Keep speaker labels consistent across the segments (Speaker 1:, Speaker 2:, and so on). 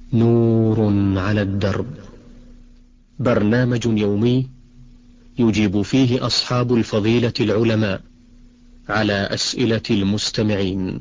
Speaker 1: نور على الدرب، برنامج يومي يجيب فيه أصحاب الفضيلة العلماء على أسئلة المستمعين.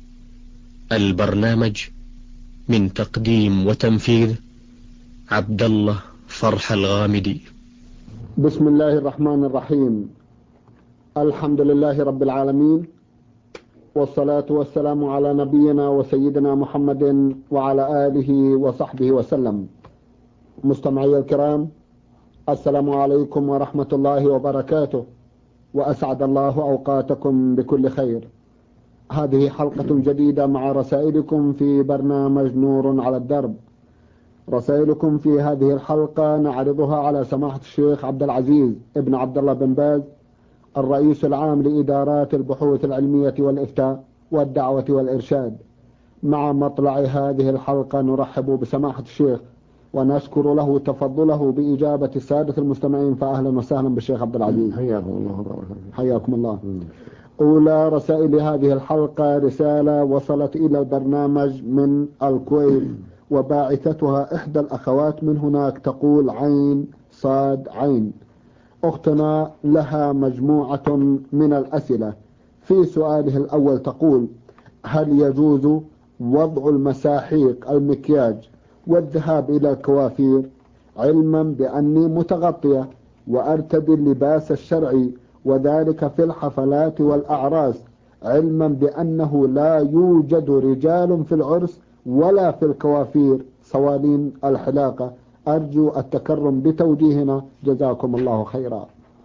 Speaker 1: البرنامج من تقديم وتنفيذ عبد الله فرح الغامدي.
Speaker 2: بسم الله الرحمن الرحيم. الحمد لله رب العالمين، والصلاة والسلام على نبينا وسيدنا محمد وعلى آله وصحبه وسلم. مستمعي الكرام، السلام عليكم ورحمة الله وبركاته، وأسعد الله أوقاتكم بكل خير. هذه حلقة جديدة مع رسائلكم في برنامج نور على الدرب. رسائلكم في هذه الحلقة نعرضها على سماحة الشيخ عبد العزيز ابن عبد الله بن باز، الرئيس العام لإدارات البحوث العلمية والإفتاء والدعوة والإرشاد. مع مطلع هذه الحلقة نرحب بسماحة الشيخ ونشكر له تفضله بإجابة السادة المستمعين، فأهلا وسهلا بالشيخ عبد العزيز.
Speaker 3: حياكم الله وبركاته.
Speaker 2: حياكم الله. أولى رسائل هذه الحلقة رسالة وصلت إلى البرنامج من الكويت، وباعثتها إحدى الأخوات من هناك، تقول عين صاد عين. أختنا لها مجموعة من الأسئلة. في سؤاله الأول تقول: هل يجوز وضع المساحيق المكياج والذهاب إلى الكوافير، علما بأني متغطية وأرتدي اللباس الشرعي، وذلك في الحفلات والأعراس، علما بأنه لا يوجد رجال في العرس ولا في الكوافير صوالين الحلاقة؟ أرجو التكرم بتوجيهنا، جزاكم الله خيرا.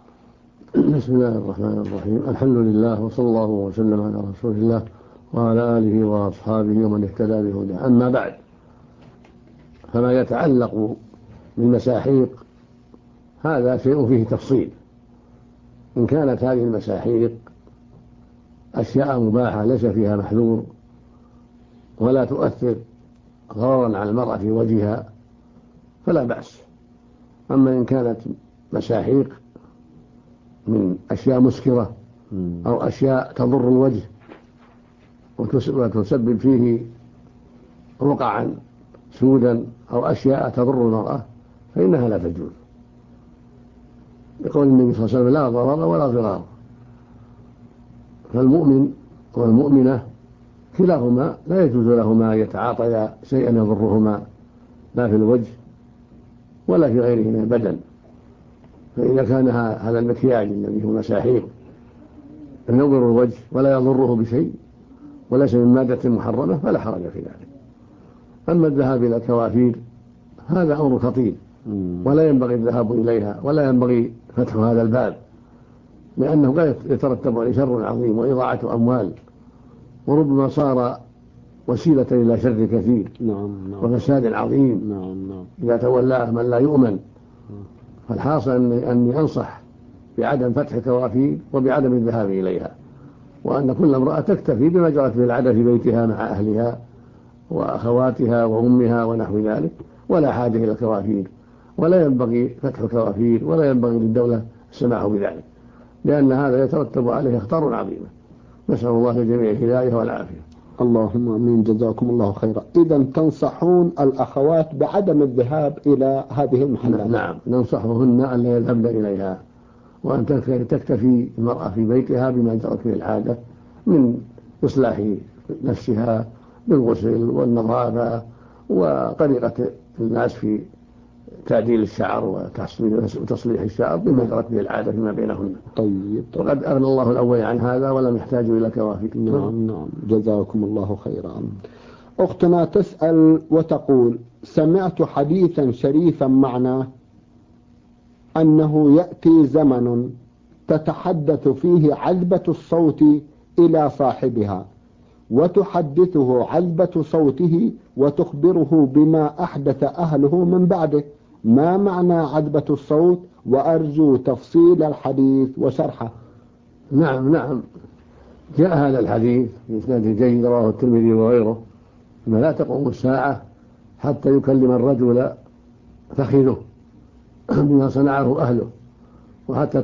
Speaker 3: بسم الله الرحمن الرحيم. الحمد لله، وصلى الله وسلم على رسول الله وعلى آله وأصحابه ومن اهتدى بهداه. أما بعد، فما يتعلق بالمساحيق هذا شيء فيه تفصيل. إن كانت هذه المساحيق أشياء مباحة ليس فيها محذور ولا تؤثر ضررا على المرأة في وجهها فلا بأس. أما إن كانت مساحيق من أشياء مسكرة أو أشياء تضر الوجه وتسبب فيه رقعا سودا أو أشياء تضر المرأة فإنها لا تجوز، يقول النبي صلى الله عليه وسلم: لا ضرر ولا ضرار. فالمؤمن والمؤمنة كلاهما لا يجوز لهما أن يتعاطيا شيئا يضرهما لا في الوجه ولا في غيره من البدن. فإذا كان هذا المكياج الذي هو مساحيق يضر الوجه ولا يضره بشيء وليس من مادة محرمة فلا حرج في ذلك. أما الذهاب إلى الكوافير هذا أمر خطير، ولا ينبغي الذهاب إليها ولا ينبغي فتح هذا الباب، لأنه قد يترتب عليه شر عظيم وإضاعة أموال، وربما صار وسيلة إلى شر كثير وفساد عظيم إذا تولاه من لا يؤمن. فالحاصل أني أنصح بعدم فتح الكوافير وبعدم الذهاب إليها، وأن كل امرأة تكتفي بما جرت به العادة في بيتها مع أهلها وأخواتها وأمها ونحو ذلك، ولا حاجة إلى الكوافير، ولا ينبغي فتح الكوافير ولا ينبغي للدولة السماح بذلك، لأن هذا يترتب عليه أخطار عظيمة. نسأل الله للجميع الهداية والعافية.
Speaker 2: اللهم امين، جزاكم الله خيرا. اذا تنصحون الاخوات بعدم الذهاب الى هذه المحلات؟
Speaker 3: نعم، ننصحهن ان لا يذهبن اليها، وان تكتفي المراه في بيتها بما جرت به العاده من اصلاح نفسها بالغسل والنظافه وطريقه الناس في تعديل الشعر وتصليح الشعر بما جرت به العاده فيما بينهن.
Speaker 2: طيب.
Speaker 3: وقد أغنى الله الأول عن هذا ولم يحتاجوا إلى كوافير.
Speaker 2: نعم، جزاكم الله خيرا. أختنا تسأل وتقول: سمعت حديثا شريفا معناه أنه يأتي زمن تتحدث فيه عذبة الصوت إلى صاحبها، وتحدثه عذبة صوته وتخبره بما أحدث أهله من بعده. ما معنى عذبة الصوت؟ وأرجو تفصيل الحديث وشرحه.
Speaker 3: نعم، جاء هذا الحديث في إسناد جيد رواه الترمذي وغيره، أنه لا تقوم الساعة حتى يكلم الرجل فخذه بما صنعه أهله، وحتى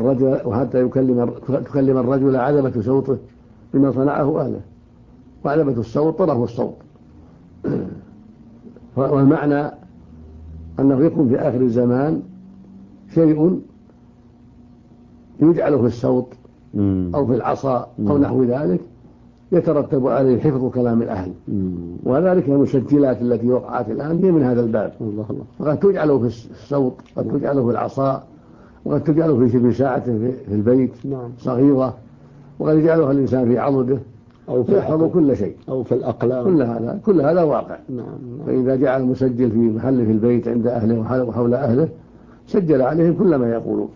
Speaker 3: تكلم الرجل عذبة صوته بما صنعه أهله. وعذبة الصوت طرف الصوت والمعنى أنه يكون في آخر الزمان شيء يجعل في الصوت أو في العصا أو نحو ذلك يترتب عليه حفظ كلام الأهل، وذلك المسجلات التي وقعت الآن هي من هذا الباب. وقد تجعل في الصوت، قد تجعل في العصا، وقد تجعل في شبه ساعة في البيت صغيرة، وقد يجعلها الإنسان في عضده أو يحفظ كل شيء
Speaker 2: أو في الأقلام.
Speaker 3: كل هذا واقع. فإذا جعل المسجل في محل في البيت عند أهله وحول أهله سجل عليهم كل ما يقولون.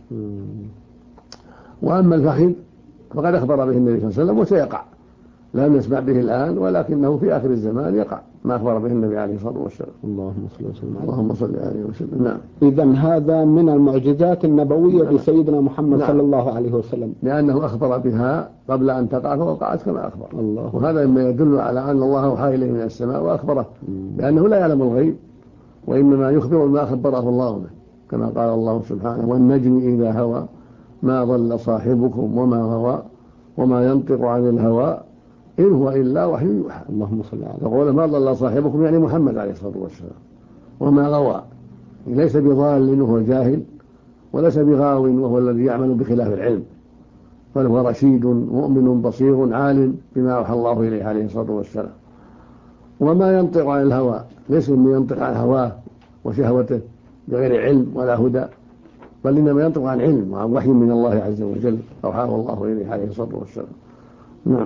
Speaker 3: وأما الفخذ فقد أخبر به النبي صلى الله عليه وسلم وسيقع، لا نسمع به الآن ولكنه في آخر الزمان يقع ما أخبر به النبي عليه الصلاة والسلام. اللهم صل عليه وسلم. نعم.
Speaker 2: إذن هذا من المعجزات النبوية لسيدنا محمد صلى الله عليه وسلم،
Speaker 3: لأنه أخبر بها قبل أن تقع فوقعت كما أخبر. وهذا مما يدل على أن الله أوحى إليه من السماء وأخبره، لأنه لا يعلم الغيب وإنما يخبر ما خبره الله به، كما قال الله سبحانه: والنجم إذا هوى ما ضل صاحبكم وما غوى وما ينطق عن الهوى إن هو إلا وحي يوحى.
Speaker 2: اللهم صل على
Speaker 3: فقول ما ضل صاحبكم يعني محمد عليه الصلاة والسلام، وما غوى ليس بضال وهو جاهل، وليس بغاو وهو الذي يعمل بخلاف العلم، بل هو رشيد مؤمن بصير عالم بما أوحى الله إليه عليه الصلاة والسلام. وما ينطق عن الهوى ليس من ينطق عن هواه وشهوته بغير علم ولا هدى، بل إنما ينطق عن علم وعن وحي من الله عز وجل أوحاه الله إليه عليه الصلاة والسلام. نعم.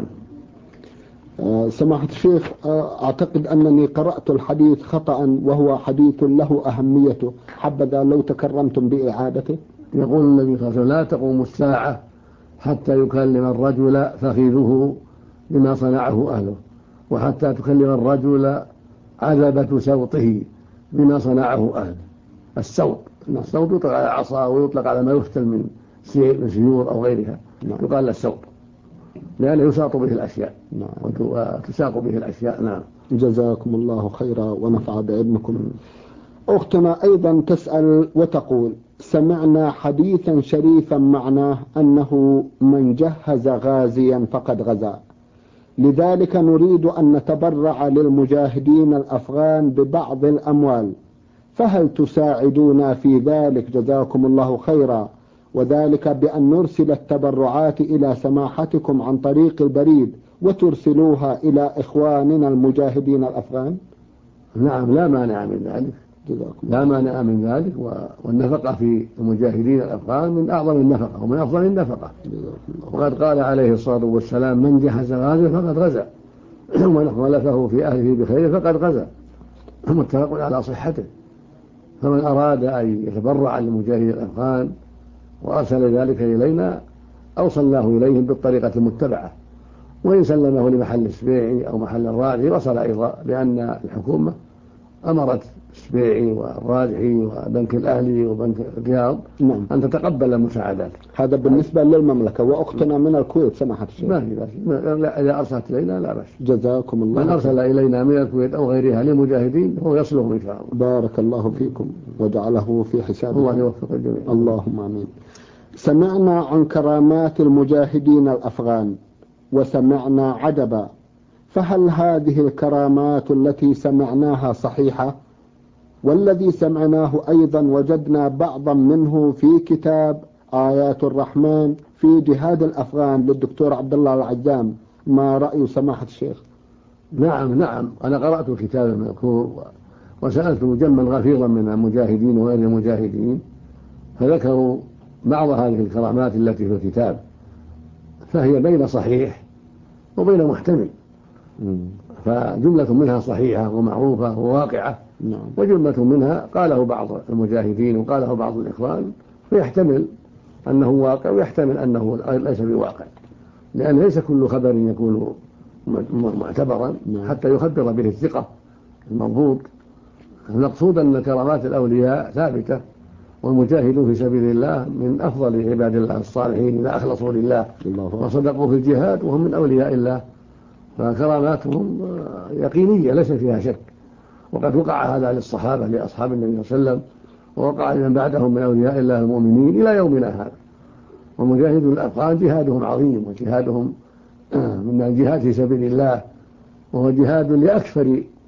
Speaker 2: سماحة الشيخ، أعتقد أنني قرأت الحديث خطأ وهو حديث له أهميته، حبذا لو تكرمتم بإعادته.
Speaker 3: يقول النبي صلى الله عليه وسلم: لا تقوم الساعة حتى يكلم الرجل فخذه بما صنعه أهله، وحتى تكلم الرجل عذبة سوطه بما صنعه أهله. السوط يطلق على عصا ويطلق على ما يفتل من سيور أو غيرها، يقال السوط لأنه يساط به الأشياء وتساق به الأشياء. نعم.
Speaker 2: جزاكم الله خيرا ونفع بعلمكم. أختنا أيضا تسأل وتقول: سمعنا حديثا شريفا معناه أنه من جهز غازيا فقد غزا، لذلك نريد أن نتبرع للمجاهدين الأفغان ببعض الأموال، فهل تساعدونا في ذلك جزاكم الله خيرا، وذلك بأن نرسل التبرعات إلى سماحتكم عن طريق البريد وترسلوها إلى إخواننا المجاهدين الأفغان؟
Speaker 3: نعم، لا مانع من ذلك، لا مانع من ذلك. والنفقة في المجاهدين الأفغان من أعظم النفقة ومن أفضل النفقة. وقد قال عليه الصلاة والسلام: من جهز غازا فقد غزا، ومن خلفه في أهله بخير فقد غزا، متفق على صحته. فمن أراد أن يتبرع للمجاهدين الأفغان وأرسل ذلك إلينا أوصلناه إليهم بالطريقة المتبعة، وإن سلمه لمحل السبيعي أو محل الراجحي وصل أيضا، لأن الحكومة أمرت السبيعي والراجحي وبنك الأهلي وبنك الرياض أن تتقبل المساعدات.
Speaker 2: هذا بالنسبة للمملكة. وأختنا من الكويت سماحة الشيخ،
Speaker 3: ما في بأس، إذا أرسلت إلينا لا بأس.
Speaker 2: جزاكم الله.
Speaker 3: من أرسل إلينا من الكويت أو غيرها للمجاهدين هو يصلهم إن شاء الله.
Speaker 2: بارك الله فيكم وجعله في حسابكم.
Speaker 3: الله يوفق الجميع.
Speaker 2: اللهم آمين. سمعنا عن كرامات المجاهدين الأفغان وسمعنا عجبا، فهل هذه الكرامات التي سمعناها صحيحة؟ والذي سمعناه أيضا وجدنا بعضا منه في كتاب آيات الرحمن في جهاد الأفغان للدكتور عبد الله العزام، ما رأي سماحة الشيخ؟
Speaker 3: نعم، أنا قرأت كتاب المذكور وسألت مجمّا غفيرا من المجاهدين وغير المجاهدين، فذكروا بعض هذه الكرامات التي في الكتاب، فهي بين صحيح وبين محتمل، فجملة منها صحيحة ومعروفة وواقعة، وجملة منها قاله بعض المجاهدين وقاله بعض الإخوان، فيحتمل أنه واقع ويحتمل أنه ليس بواقع، لأن ليس كل خبر يكون معتبرا حتى يخبر به الثقة المضبوط. المقصود أن كرامات الأولياء ثابتة، والمجاهدون في سبيل الله من أفضل عباد الله الصالحين إذا أخلصوا لله وصدقوا في الجهاد وهم من أولياء الله، فكراماتهم يقينية ليس فيها شك. وقد وقع هذا للصحابة لأصحاب النبي صلى الله عليه وسلم، ووقع لمن بعدهم من أولياء الله المؤمنين إلى يومنا هذا. ومجاهدون الأفغان جهادهم عظيم، وجهادهم من الجهاد في سبيل الله، وهو جهاد لأكثر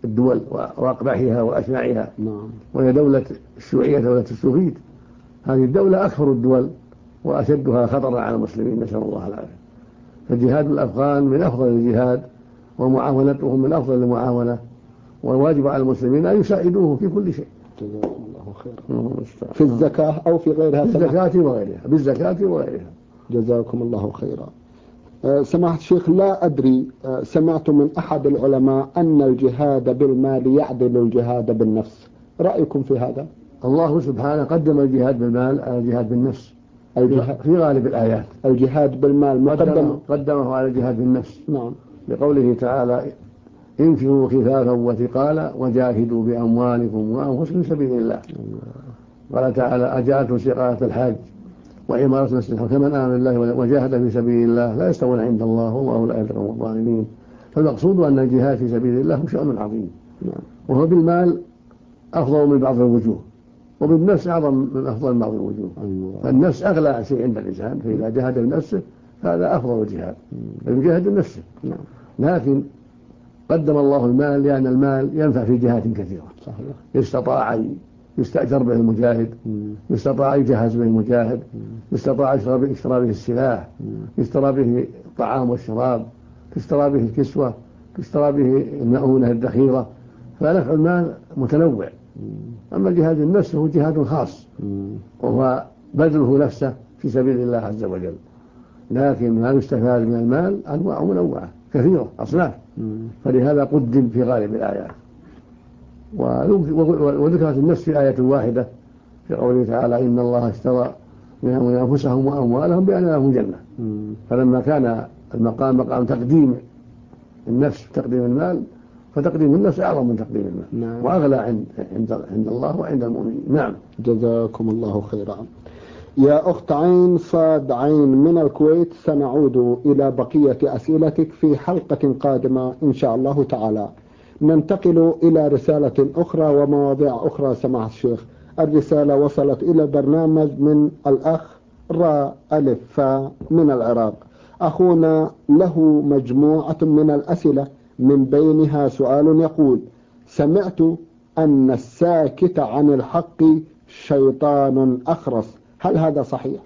Speaker 3: الدول وأقبحها وأشنعها.
Speaker 2: نعم.
Speaker 3: وهي دولة الشيوعية، دولة السوفيت. هذه الدولة أكثر الدول وأشدها خطرا على المسلمين، نسأل الله العافية. فجهاد الأفغان من أفضل الجهاد، ومعاونتهم من أفضل المعاونة، والواجب على المسلمين أن يساعدوه في كل شيء.
Speaker 2: جزاكم الله خيرا. في الزكاة أو في غيرها؟
Speaker 3: في الزكاة وغيرها، بالزكاة وغيرها.
Speaker 2: جزاكم الله خيرا. سماحة الشيخ، لا أدري، سمعت من أحد العلماء أن الجهاد بالمال يعدل الجهاد بالنفس، رأيكم في هذا؟
Speaker 3: الله سبحانه قدم الجهاد بالمال على الجهاد بالنفس في غالب الآيات.
Speaker 2: الجهاد بالمال
Speaker 3: قدمه على الجهاد بالنفس.
Speaker 2: نعم.
Speaker 3: بقوله تعالى: انفروا خفافا وثقالا وجاهدوا بأموالكم وأنفسكم في سبيل الله. قال تعالى: أجعلتم سقاية الحاج وعمارة المسجد الحرام كمن آمن بالله وجاهد في سبيل الله لا يستوون عند الله والله لا يهدي القوم الظالمين. فالمقصود أن الجهاد في سبيل الله هو شأن عظيم، وهو بالمال أفضل من بعض الوجوه، وبالنفس أعظم من أفضل من بعض الوجوه. فالنفس أغلى شيء عند الإنسان، فإذا جاهد بنفسه فهذا أفضل الجهاد، فيجاهد بنفسه. لكن قدم الله المال لأن المال ينفع في جهات كثيرة. يستطاع يستأجر به المجاهد، يستطاع يجهز به المجاهد، يستطاع يشترى به السلاح، يشترى به الطعام والشراب، تشترى به الكسوة، تشترى به المؤونة الذخيرة. فنفع المال متنوع. أما جهاد النفس هو جهاد خاص، وهو بذله نفسه في سبيل الله عز وجل. لكن ما يستفاد من المال أنواع منوعة كثيرة أصناف، فلهذا قدم في غالب الآيات. وذكرت النفس في آية واحدة في قوله تعالى: إن الله اشترى من أنفسهم وأموالهم بأن لهم جنة. فلما كان المقام مقام تقديم النفس تقديم المال، فتقديم النفس أعظم من تقديم المال. نعم. وأغلى عند الله وعند المؤمنين. نعم.
Speaker 2: جزاكم الله خيرا. يا أخت عين صاد عين من الكويت، سنعود إلى بقية أسئلتك في حلقة قادمة إن شاء الله تعالى. ننتقل إلى رسالة أخرى ومواضيع أخرى. سماحة الشيخ، الرسالة وصلت إلى البرنامج من الأخ را ألف فا من العراق. أخونا له مجموعة من الأسئلة، من بينها سؤال يقول: سمعت أن الساكت عن الحق شيطان أخرس، هل هذا صحيح؟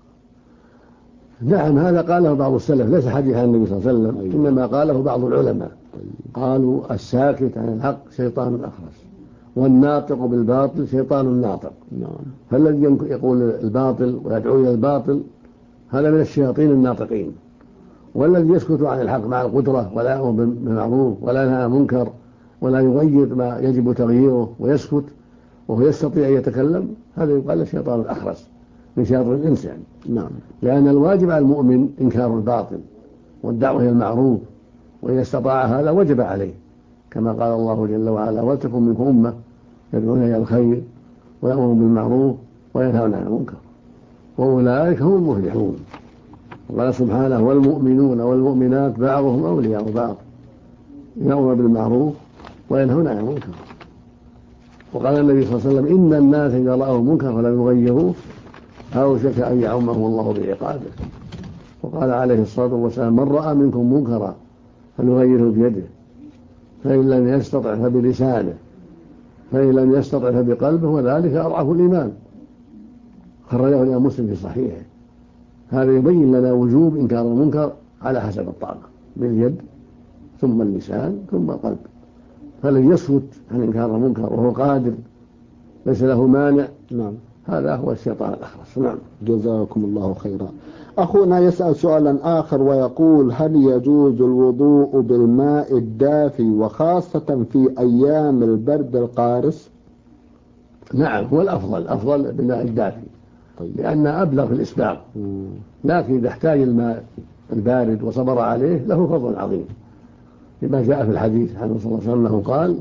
Speaker 3: نعم، هذا قاله بعض السلف، ليس حديث عن النبي صلى الله عليه وسلم. أيوة. إنما قاله بعض العلماء. قالوا: الساكت عن الحق شيطان أخرس، والناطق بالباطل شيطان ناطق.
Speaker 2: نعم.
Speaker 3: فالذي يقول الباطل ويدعو إلى الباطل هذا من الشياطين الناطقين، والذي يسكت عن الحق مع القدرة ولا يأمر بالمعروف ولا ينهى عن المنكر ولا يغير ما يجب تغييره ويسكت وهو يستطيع أن يتكلم، هذا يقال الشيطان الأخرس من شياطين الإنس يعني.
Speaker 2: نعم.
Speaker 3: لأن الواجب على المؤمن إنكار الباطل والدعوة إلى المعروف، وإذا استطاع هذا وجب عليه، كما قال الله جل وعلا: ولتكن منكم أمة يدعون إلى الخير ويأمرون بالمعروف وينهون عن المنكر وأولئك هم المفلحون. وقال سبحانه: والمؤمنون والمؤمنات بعضهم أولياء بعض يأمرون بالمعروف وينهون عن المنكر. وقال النبي صلى الله عليه وسلم: إن الناس إذا رأوا المنكر فلم يغيروه أوشك أن يعمهم الله بعقابه. وقال عليه الصلاة والسلام: من رأى منكم منكرا فليغيره بيده، فإن لم يستطع فبلسانه، فإن لم يستطع فبقلبه، وذلك أضعف الإيمان. خرجه الإمام مسلم في صحيحه. هذا يبين لنا وجوب إنكار المنكر على حسب الطاقة، باليد ثم اللسان ثم القلب. فالذي يسكت عن إنكار المنكر وهو قادر ليس له مانع،
Speaker 2: نعم،
Speaker 3: هذا هو الشيطان الأخرس. نعم.
Speaker 2: جزاكم الله خيرا. أخونا يسأل سؤالا آخر ويقول: هل يجوز الوضوء بالماء الدافي وخاصة في أيام البرد القارس؟
Speaker 3: نعم، هو الأفضل بالماء الدافي.
Speaker 2: طيب.
Speaker 3: لأنه أبلغ في الإسباغ. لكن إذا احتاج الماء البارد وصبر عليه له فضل عظيم، لما جاء في الحديث عنه صلى الله عليه وسلم قال: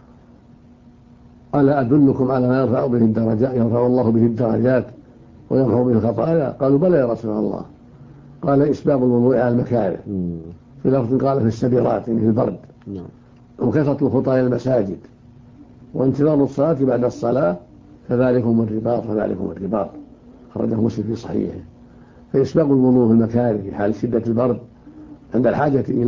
Speaker 3: ألا أدلكم على ما يرفع به الدرجات، يرفع الله به الدرجات ويرفع به الخطايا؟ قالوا: بلى يا رسول الله. قال: إسباغ الوضوء على المكاره. في لفظ قال: في السبيرات، يعني في البرد. وكثرة الخطى إلى المساجد، وانتظار الصلاة بعد الصلاة، فذلكم الرباط. خرجه مسلم في صحيحه. فإسباغ الوضوء في المكاره في حال شدة البرد عند الحاجة إليه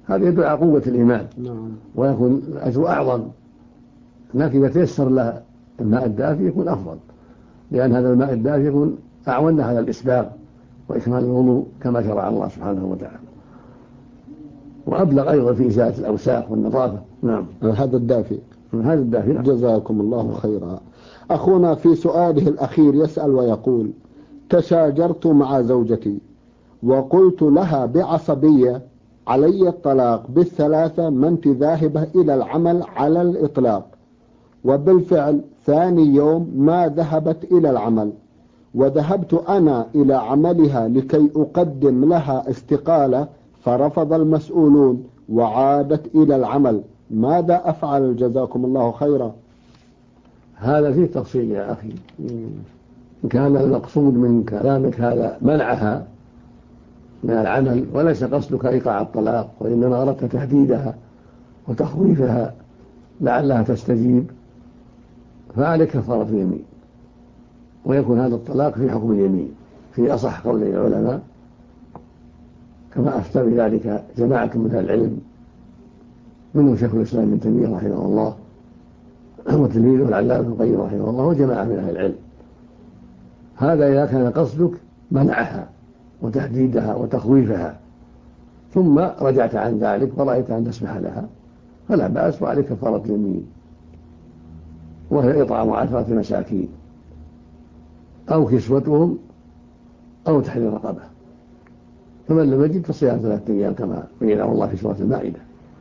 Speaker 3: هذا يدل على قوة الإيمان.
Speaker 2: نعم.
Speaker 3: ويكون الأجر أعظم، لكن إذا تيسر له الماء الدافي يكون أفضل، لأن هذا الماء الدافي يكون أعون على الإسباغ وإكمال الوضوء كما شرع الله سبحانه وتعالى، وأبلغ أيضا في إزالة الأوساخ والنظافة. نعم.
Speaker 2: هذا الدافي.
Speaker 3: هذا الدافي. نعم.
Speaker 2: جزاكم الله خيرا. أخونا في سؤاله الأخير يسأل ويقول: تشاجرت مع زوجتي وقلت لها بعصبية علي الطلاق بالثلاثة ما انت ذاهبة إلى العمل على الإطلاق، وبالفعل ثاني يوم ما ذهبت إلى العمل، وذهبت أنا إلى عملها لكي أقدم لها استقالة فرفض المسؤولون وعادت إلى العمل، ماذا أفعل جزاكم الله خيرا؟
Speaker 3: هذا فيه تفصيل يا أخي. إن كان المقصود من كلامك هذا منعها من العمل وليس قصدك إيقاع الطلاق، وإنما أردت تهديدها وتخويفها لعلها تستجيب، فعليك كفارة اليمين، ويكون هذا الطلاق في حكم اليمين في أصح قولي العلماء، كما أفتى بذلك جماعة من أهل العلم منهم شيخ الإسلام ابن تيمية رحمه الله وتلميذه العلامة ابن القيم رحمه الله وجماعة من أهل العلم. هذا إذا كان قصدك منعها وتهديدها وتخويفها ثم رجعت عن ذلك ورأيت أن تسمح لها فلا بأس، وعليك كفارة اليمين، وهي إطعام 10 مساكين أو كسوتهم أو تحرير رقبة، فمن لم يجد فصيام 3 أيام كما بينه الله في سورة المائدة.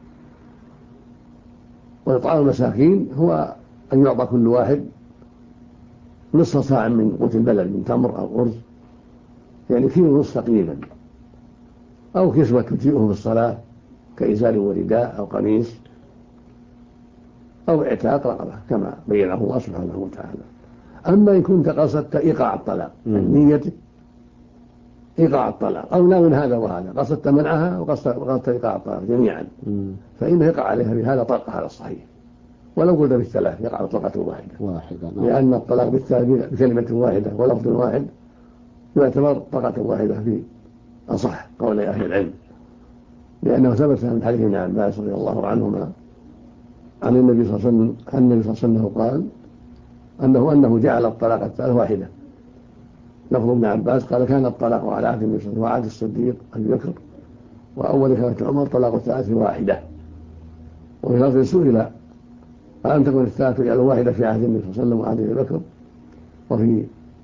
Speaker 3: وإطعام المساكين هو أن يعطى كل واحد نصف صاع من قوت البلد من تمر أو أرز، يعني كيلو ونصف تقريبا، أو كسوة تجيئه بالصلاة كإزار ورداء أو قميص، أو اعتاق رقبة كما بينه الله سبحانه وتعالى. أما إن كنت قصدت إيقاع الطلاق، نيتك إيقاع الطلاق أو لا من هذا وهذا، قصدت منعها وقصدت إيقاع الطلاق جميعا، فإنه يقع عليها بهذا طلقة على الصحيح، ولو قلت بالثلاث يقع طلقة واحدة. لأن الطلاق بالثلاث بكلمة واحدة ولفظ واحد يعتبر طلقة واحدة في أصح قول أهل العلم، لأنه ثبت من حديث ابن عباس رضي الله عنهما عن النبي صلى الله عليه وسلم قال أنه جعل الطلاق الثلاث واحدة. لفظ ابن عباس قال: كان الطلاق على عهد النبي صلى الله عليه وسلم وعهد الصديق أبي بكر وأول خلافة عمر طلاق الثلاث واحدة. وفي لفظ سئل: ألم تكن الثلاث على واحدة في عهد النبي صلى الله عليه وسلم وعهد أبي بكر وفي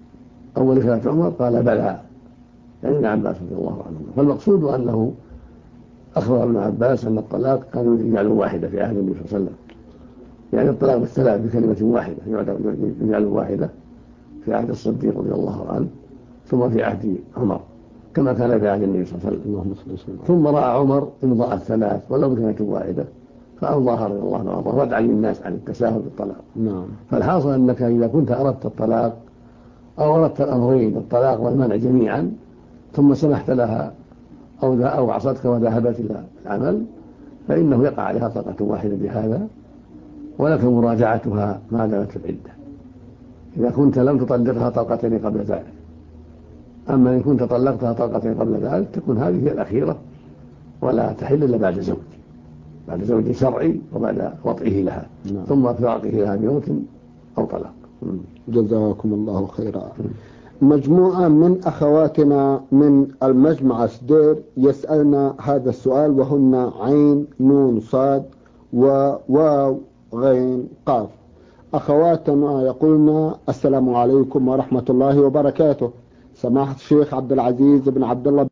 Speaker 3: أول خلافة عمر؟ قال: بلى، يعني ابن عباس رضي الله عنه. فالمقصود أنه أخبر ابن عباس أن الطلاق كانوا يجعلوا واحدة في عهد النبي صلى الله عليه وسلم، يعني الطلاق بالثلاث بكلمة واحدة يجعلوا واحدة في عهد الصديق رضي الله عنه، ثم في عهد عمر كما كان في عهد النبي صلى الله عليه وسلم. ثم رأى عمر إمضاء الثلاث ولو بكلمة واحدة فأمضاها رضي الله عنه وادعى للناس عن التساهل بالطلاق. فالحاصل أنك إذا كنت أردت الطلاق أو أردت الأمرين الطلاق والمنع جميعا ثم سمحت لها أو عصتك وذهبت إلى العمل فإنه يقع عليها طلقة واحدة بهذا، ولك مراجعتها ما دامت في العدة إذا كنت لم تطلقها طلقتين قبل ذلك. أما إن كنت طلقتها طلقتين قبل ذلك تكون هذه هي الأخيرة ولا تحل إلا بعد زوج شرعي وبعد وطئه لها ثم فراقه لها بموت أو طلاق.
Speaker 2: جزاكم الله خيرا. مجموعة من أخواتنا من المجمع سدير يسألنا هذا السؤال، وهن عين نون صاد وواو غين قاف. أخواتنا يقولنا: السلام عليكم ورحمة الله وبركاته. سماحة الشيخ عبد العزيز بن عبد الله